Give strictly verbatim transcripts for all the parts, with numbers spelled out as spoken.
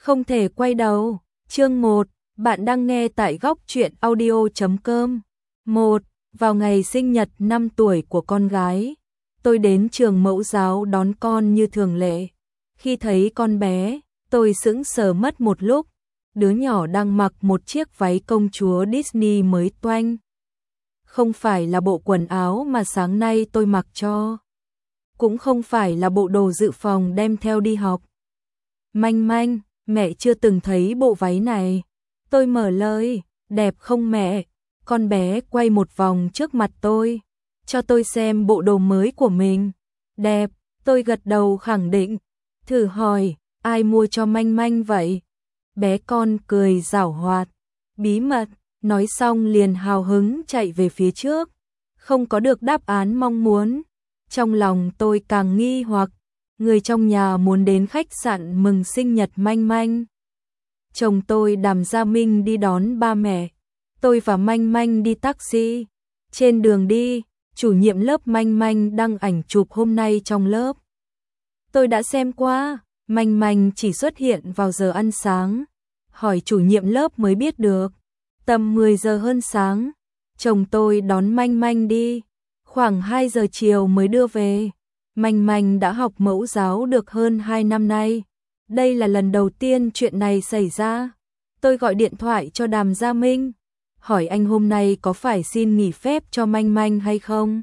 Không thể quay đầu. Chương một, bạn đang nghe tại góc truyện audio chấm com. một. Vào ngày sinh nhật năm tuổi của con gái, tôi đến trường mẫu giáo đón con như thường lệ. Khi thấy con bé, tôi sững sờ mất một lúc. Đứa nhỏ đang mặc một chiếc váy công chúa Disney mới toanh. Không phải là bộ quần áo mà sáng nay tôi mặc cho. Cũng không phải là bộ đồ dự phòng đem theo đi học. Manh manh, mẹ chưa từng thấy bộ váy này. Tôi mở lời, đẹp không mẹ? Con bé quay một vòng trước mặt tôi, cho tôi xem bộ đồ mới của mình. Đẹp, tôi gật đầu khẳng định. Thử hỏi, ai mua cho manh manh vậy? Bé con cười giảo hoạt. Bí mật, nói xong liền hào hứng chạy về phía trước. Không có được đáp án mong muốn. Trong lòng tôi càng nghi hoặc, người trong nhà muốn đến khách sạn mừng sinh nhật manh manh. Chồng tôi Đàm Gia Minh đi đón ba mẹ. Tôi và manh manh đi taxi. Trên đường đi, chủ nhiệm lớp manh manh đăng ảnh chụp hôm nay trong lớp. Tôi đã xem qua, manh manh chỉ xuất hiện vào giờ ăn sáng. Hỏi chủ nhiệm lớp mới biết được. Tầm mười giờ hơn sáng, chồng tôi đón manh manh đi. Khoảng hai giờ chiều mới đưa về. Manh manh đã học mẫu giáo được hơn hai năm nay. Đây là lần đầu tiên chuyện này xảy ra. Tôi gọi điện thoại cho Đàm Gia Minh, hỏi anh hôm nay có phải xin nghỉ phép cho manh manh hay không?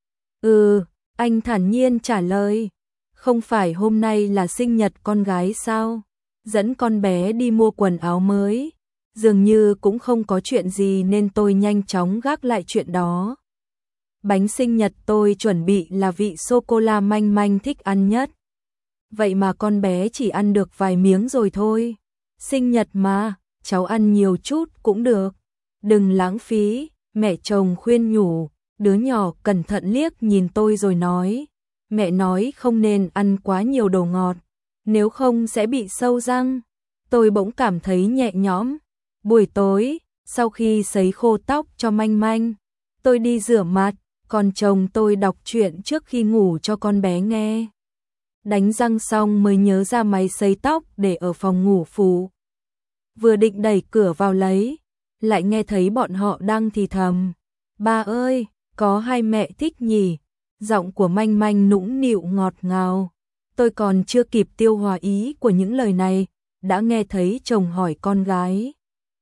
Ừ, anh thản nhiên trả lời. Không phải hôm nay là sinh nhật con gái sao? Dẫn con bé đi mua quần áo mới. Dường như cũng không có chuyện gì nên tôi nhanh chóng gác lại chuyện đó. Bánh sinh nhật tôi chuẩn bị là vị sô-cô-la manh manh thích ăn nhất. Vậy mà con bé chỉ ăn được vài miếng rồi thôi. Sinh nhật mà, cháu ăn nhiều chút cũng được. Đừng lãng phí, mẹ chồng khuyên nhủ. Đứa nhỏ cẩn thận liếc nhìn tôi rồi nói. Mẹ nói không nên ăn quá nhiều đồ ngọt, nếu không sẽ bị sâu răng. Tôi bỗng cảm thấy nhẹ nhõm. Buổi tối, sau khi sấy khô tóc cho manh manh, tôi đi rửa mặt, còn chồng tôi đọc truyện trước khi ngủ cho con bé nghe. Đánh răng xong mới nhớ ra máy sấy tóc để ở phòng ngủ phụ. Vừa định đẩy cửa vào lấy, lại nghe thấy bọn họ đang thì thầm. Ba ơi, có hai mẹ thích nhỉ? Giọng của manh manh nũng nịu ngọt ngào. Tôi còn chưa kịp tiêu hóa ý của những lời này, đã nghe thấy chồng hỏi con gái.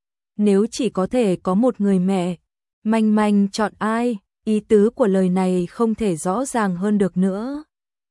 Nếu chỉ có thể có một người mẹ, manh manh chọn ai? Ý tứ của lời này không thể rõ ràng hơn được nữa.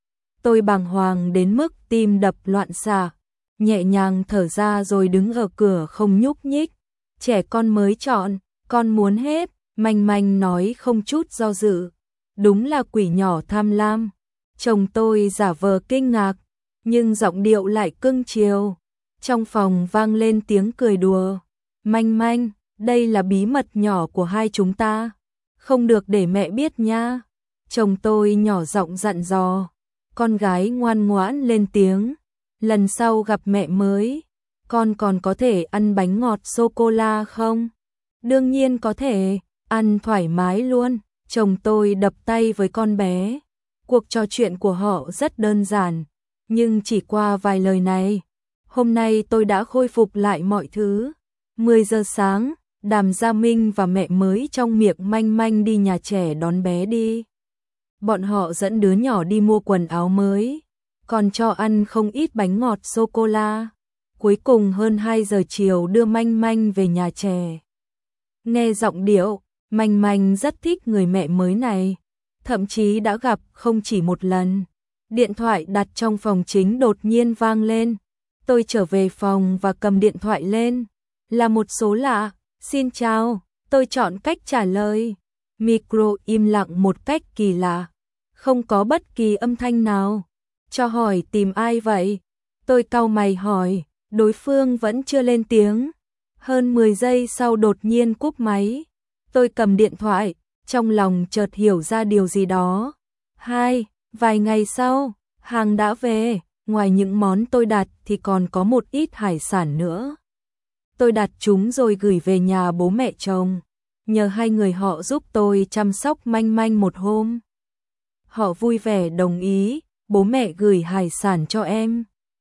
Tôi bàng hoàng đến mức tim đập loạn xạ, nhẹ nhàng thở ra rồi đứng ở cửa không nhúc nhích. Trẻ con mới chọn, con muốn hết, manh manh nói không chút do dự. Đúng là quỷ nhỏ tham lam. Chồng tôi giả vờ kinh ngạc, nhưng giọng điệu lại cưng chiều. Trong phòng vang lên tiếng cười đùa. Manh manh, đây là bí mật nhỏ của hai chúng ta. Không được để mẹ biết nha. Chồng tôi nhỏ giọng dặn dò. Con gái ngoan ngoãn lên tiếng. Lần sau gặp mẹ mới, con còn có thể ăn bánh ngọt sô-cô-la không? Đương nhiên có thể, ăn thoải mái luôn. Chồng tôi đập tay với con bé. Cuộc trò chuyện của họ rất đơn giản, nhưng chỉ qua vài lời này, hôm nay tôi đã khôi phục lại mọi thứ. mười giờ sáng, Đàm Gia Minh và mẹ mới trong miệng manh manh đi nhà trẻ đón bé đi. Bọn họ dẫn đứa nhỏ đi mua quần áo mới, còn cho ăn không ít bánh ngọt sô-cô-la. Cuối cùng hơn hai giờ chiều đưa manh manh về nhà trẻ. Nghe giọng điệu, manh manh rất thích người mẹ mới này, thậm chí đã gặp không chỉ một lần. Điện thoại đặt trong phòng chính đột nhiên vang lên. Tôi trở về phòng và cầm điện thoại lên. Là một số lạ. Xin chào, tôi chọn cách trả lời. Micro im lặng một cách kỳ lạ, không có bất kỳ âm thanh nào. Cho hỏi tìm ai vậy? Tôi cau mày hỏi, đối phương vẫn chưa lên tiếng. Hơn mười giây sau đột nhiên cúp máy. Tôi cầm điện thoại, trong lòng chợt hiểu ra điều gì đó. Hai, vài ngày sau, hàng đã về, ngoài những món tôi đặt thì còn có một ít hải sản nữa. Tôi đặt chúng rồi gửi về nhà bố mẹ chồng, nhờ hai người họ giúp tôi chăm sóc manh manh một hôm. Họ vui vẻ đồng ý, bố mẹ gửi hải sản cho em.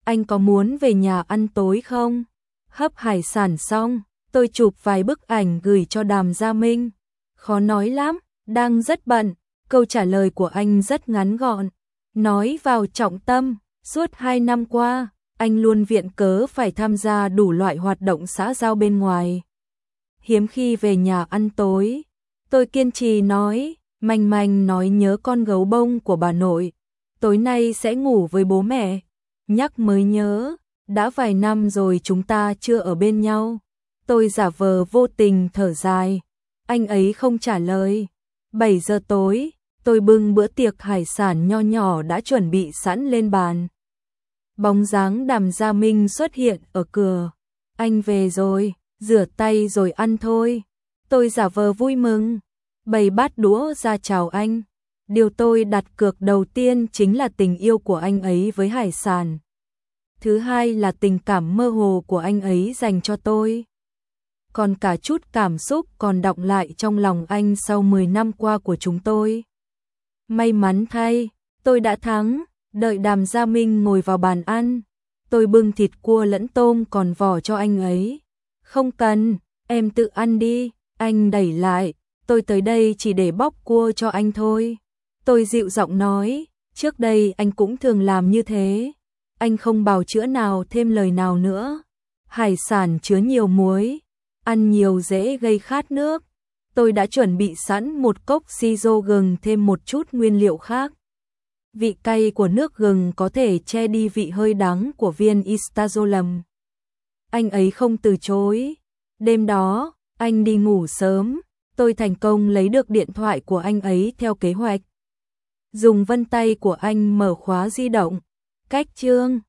anh có muốn về nhà ăn tối không? Hấp hải sản xong, tôi chụp vài bức ảnh gửi cho Đàm Gia Minh. Khó nói lắm, đang rất bận. Câu trả lời của anh rất ngắn gọn. Nói vào trọng tâm, suốt hai năm qua, anh luôn viện cớ phải tham gia đủ loại hoạt động xã giao bên ngoài. Hiếm khi về nhà ăn tối, tôi kiên trì nói, Manh Manh nói nhớ con gấu bông của bà nội, tối nay sẽ ngủ với bố mẹ. Nhắc mới nhớ, đã vài năm rồi chúng ta chưa ở bên nhau. Tôi giả vờ vô tình thở dài, anh ấy không trả lời. bảy giờ tối, tôi bưng bữa tiệc hải sản nho nhỏ đã chuẩn bị sẵn lên bàn. Bóng dáng Đàm Gia Minh xuất hiện ở cửa. Anh về rồi, rửa tay rồi ăn thôi. Tôi giả vờ vui mừng, bày bát đũa ra chào anh. Điều tôi đặt cược đầu tiên chính là tình yêu của anh ấy với hải sản. Thứ hai là tình cảm mơ hồ của anh ấy dành cho tôi. Còn cả chút cảm xúc còn đọng lại trong lòng anh sau mười năm qua của chúng tôi. May mắn thay, tôi đã thắng. Đợi Đàm Gia Minh ngồi vào bàn ăn, tôi bưng thịt cua lẫn tôm còn vỏ cho anh ấy. Không cần, em tự ăn đi, anh đẩy lại, tôi tới đây chỉ để bóc cua cho anh thôi. Tôi dịu giọng nói, trước đây anh cũng thường làm như thế. Anh không bào chữa nào thêm lời nào nữa. Hải sản chứa nhiều muối, ăn nhiều dễ gây khát nước. Tôi đã chuẩn bị sẵn một cốc siro gừng thêm một chút nguyên liệu khác. Vị cay của nước gừng có thể che đi vị hơi đắng của viên Istazolam. Anh ấy không từ chối. Đêm đó, anh đi ngủ sớm, tôi thành công lấy được điện thoại của anh ấy theo kế hoạch. Dùng vân tay của anh mở khóa di động. Cách chương